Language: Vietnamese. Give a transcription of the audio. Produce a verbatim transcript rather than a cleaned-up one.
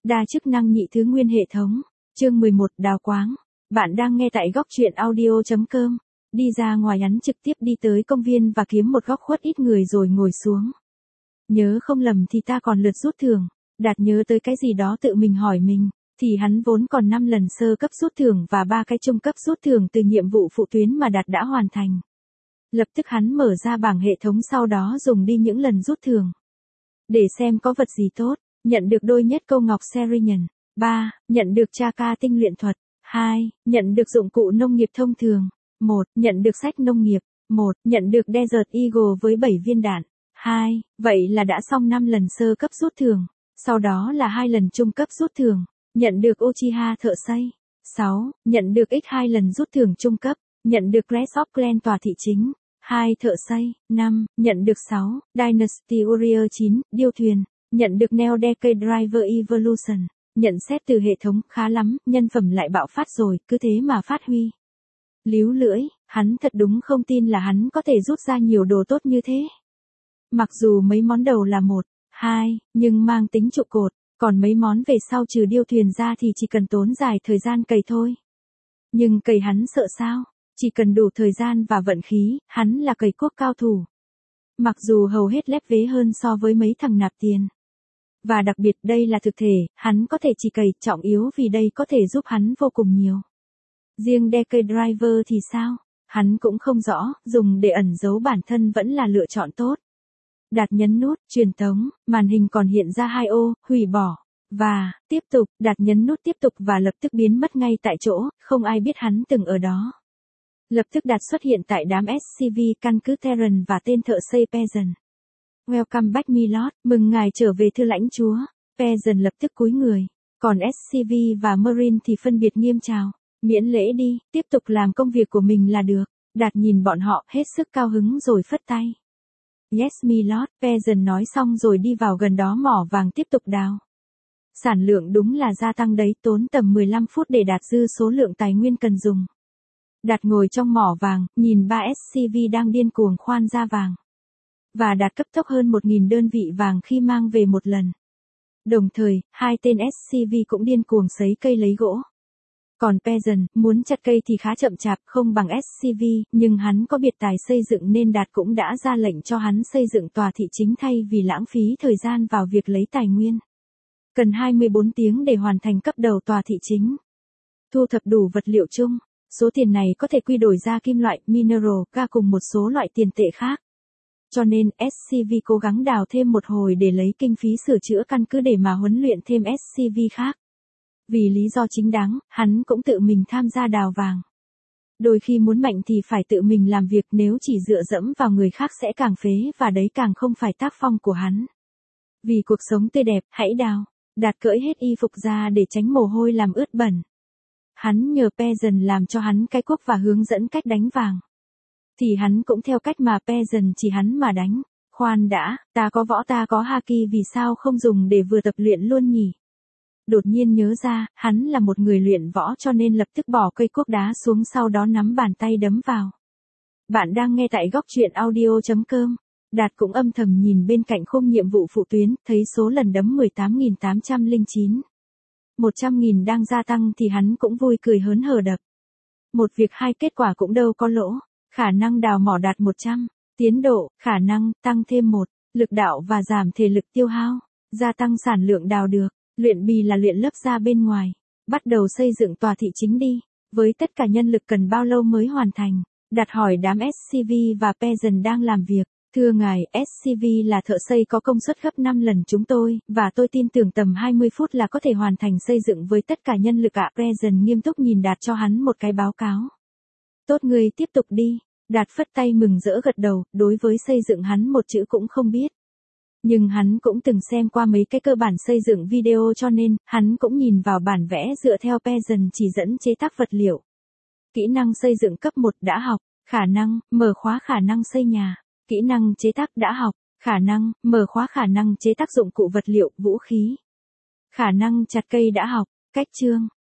Đa chức năng nhị thứ nguyên hệ thống. Chương mười một Đào quáng. Bạn đang nghe tại góc truyện audio chấm com. Đi ra ngoài hắn trực tiếp đi tới công viên và kiếm một góc khuất ít người rồi ngồi xuống. Nhớ không lầm thì ta còn lượt rút thưởng. Đạt nhớ tới cái gì đó tự mình hỏi mình. Thì hắn vốn còn năm lần sơ cấp rút thưởng và ba cái trung cấp rút thưởng từ nhiệm vụ phụ tuyến mà Đạt đã hoàn thành. Lập tức hắn mở ra bảng hệ thống, sau đó dùng đi những lần rút thưởng. Để xem có vật gì tốt. Nhận được đôi nhất câu ngọc Serian. ba. Nhận được Chaka tinh luyện thuật. hai. Nhận được dụng cụ nông nghiệp thông thường. một. Nhận được sách nông nghiệp. một. Nhận được Desert Eagle với bảy viên đạn. hai. Vậy là đã xong năm lần sơ cấp rút thưởng. Sau đó là hai lần trung cấp rút thưởng. Nhận được Uchiha thợ xây. sáu. Nhận được x hai lần rút thưởng trung cấp. Nhận được Crest of Clan tòa thị chính. hai. Thợ xây. năm. Nhận được sáu. Dynasty Warrior chín. Điêu thuyền. Nhận được Neo Decade Driver Evolution. Nhận xét từ hệ thống khá lắm, nhân phẩm lại bạo phát rồi, cứ thế mà phát huy. Líu lưỡi, hắn thật đúng không tin là hắn có thể rút ra nhiều đồ tốt như thế. Mặc dù mấy món đầu là một, hai, nhưng mang tính trụ cột, còn mấy món về sau trừ điêu thuyền ra thì chỉ cần tốn dài thời gian cày thôi. Nhưng cày hắn sợ sao? Chỉ cần đủ thời gian và vận khí, hắn là cày cuốc cao thủ. Mặc dù hầu hết lép vế hơn so với mấy thằng nạp tiền. Và đặc biệt đây là thực thể, hắn có thể chỉ cày, trọng yếu vì đây có thể giúp hắn vô cùng nhiều. Riêng Decade Driver thì sao? Hắn cũng không rõ, dùng để ẩn giấu bản thân vẫn là lựa chọn tốt. Đạt nhấn nút, truyền tống, màn hình còn hiện ra hai ô, hủy bỏ. Và, tiếp tục, Đạt nhấn nút tiếp tục và lập tức biến mất ngay tại chỗ, không ai biết hắn từng ở đó. Lập tức Đạt xuất hiện tại đám ét xê vê căn cứ Terran và tên thợ xây Peasant. Welcome back my lord, mừng ngài trở về thưa lãnh chúa. Peasant lập tức cúi người. Còn ét xê vê và Marine thì phân biệt nghiêm chào. Miễn lễ đi, tiếp tục làm công việc của mình là được. Đạt nhìn bọn họ hết sức cao hứng rồi phất tay. Yes my lord, Peasant nói xong rồi đi vào gần đó mỏ vàng tiếp tục đào. Sản lượng đúng là gia tăng đấy, tốn tầm mười lăm phút để đạt dư số lượng tài nguyên cần dùng. Đạt ngồi trong mỏ vàng, nhìn ba ét xê vê đang điên cuồng khoan ra vàng. Và đạt cấp tốc hơn một nghìn đơn vị vàng khi mang về một lần. Đồng thời, hai tên ét xê vê cũng điên cuồng sấy cây lấy gỗ. Còn Peasant, muốn chặt cây thì khá chậm chạp, không bằng ét xê vê, nhưng hắn có biệt tài xây dựng nên Đạt cũng đã ra lệnh cho hắn xây dựng tòa thị chính thay vì lãng phí thời gian vào việc lấy tài nguyên. Cần hai mươi bốn tiếng để hoàn thành cấp đầu tòa thị chính. Thu thập đủ vật liệu chung. Số tiền này có thể quy đổi ra kim loại, mineral, ga cùng một số loại tiền tệ khác. Cho nên, ét xê vê cố gắng đào thêm một hồi để lấy kinh phí sửa chữa căn cứ để mà huấn luyện thêm ét xê vê khác. Vì lý do chính đáng, hắn cũng tự mình tham gia đào vàng. Đôi khi muốn mạnh thì phải tự mình làm việc, nếu chỉ dựa dẫm vào người khác sẽ càng phế và đấy càng không phải tác phong của hắn. Vì cuộc sống tươi đẹp, hãy đào. Đạt cởi hết y phục ra để tránh mồ hôi làm ướt bẩn. Hắn nhờ Peasant làm cho hắn cái cuốc và hướng dẫn cách đánh vàng. Thì hắn cũng theo cách mà Peasant chỉ hắn mà đánh. Khoan đã, ta có võ ta có haki vì sao không dùng để vừa tập luyện luôn nhỉ? Đột nhiên nhớ ra, hắn là một người luyện võ cho nên lập tức bỏ cây cuốc đá xuống, sau đó nắm bàn tay đấm vào. Bạn đang nghe tại góc truyện audio chấm com. Đạt cũng âm thầm nhìn bên cạnh khung nhiệm vụ phụ tuyến, thấy số lần đấm mười tám nghìn tám trăm lẻ chín. một trăm nghìn đang gia tăng thì hắn cũng vui cười hớn hở đập. Một việc hai kết quả cũng đâu có lỗ. Khả năng đào mỏ đạt một trăm. Tiến độ, khả năng, tăng thêm một. Lực đạo và giảm thể lực tiêu hao. Gia tăng sản lượng đào được. Luyện bì là luyện lớp ra bên ngoài. Bắt đầu xây dựng tòa thị chính đi. Với tất cả nhân lực cần bao lâu mới hoàn thành? Đạt hỏi đám ét xê vê và Peasant đang làm việc. Thưa ngài, ét xê vê là thợ xây có công suất gấp năm lần chúng tôi, và tôi tin tưởng tầm hai mươi phút là có thể hoàn thành xây dựng với tất cả nhân lực ạ. Peasant nghiêm túc nhìn Đạt cho hắn một cái báo cáo. Tốt, ngươi tiếp tục đi. Đạt phất tay mừng rỡ gật đầu, đối với xây dựng hắn một chữ cũng không biết. Nhưng hắn cũng từng xem qua mấy cái cơ bản xây dựng video cho nên, hắn cũng nhìn vào bản vẽ dựa theo Peasant chỉ dẫn chế tác vật liệu. Kỹ năng xây dựng cấp một đã học, khả năng, mở khóa khả năng xây nhà. Kỹ năng chế tác đã học, khả năng, mở khóa khả năng chế tác dụng cụ vật liệu, vũ khí. Khả năng chặt cây đã học, cách chương,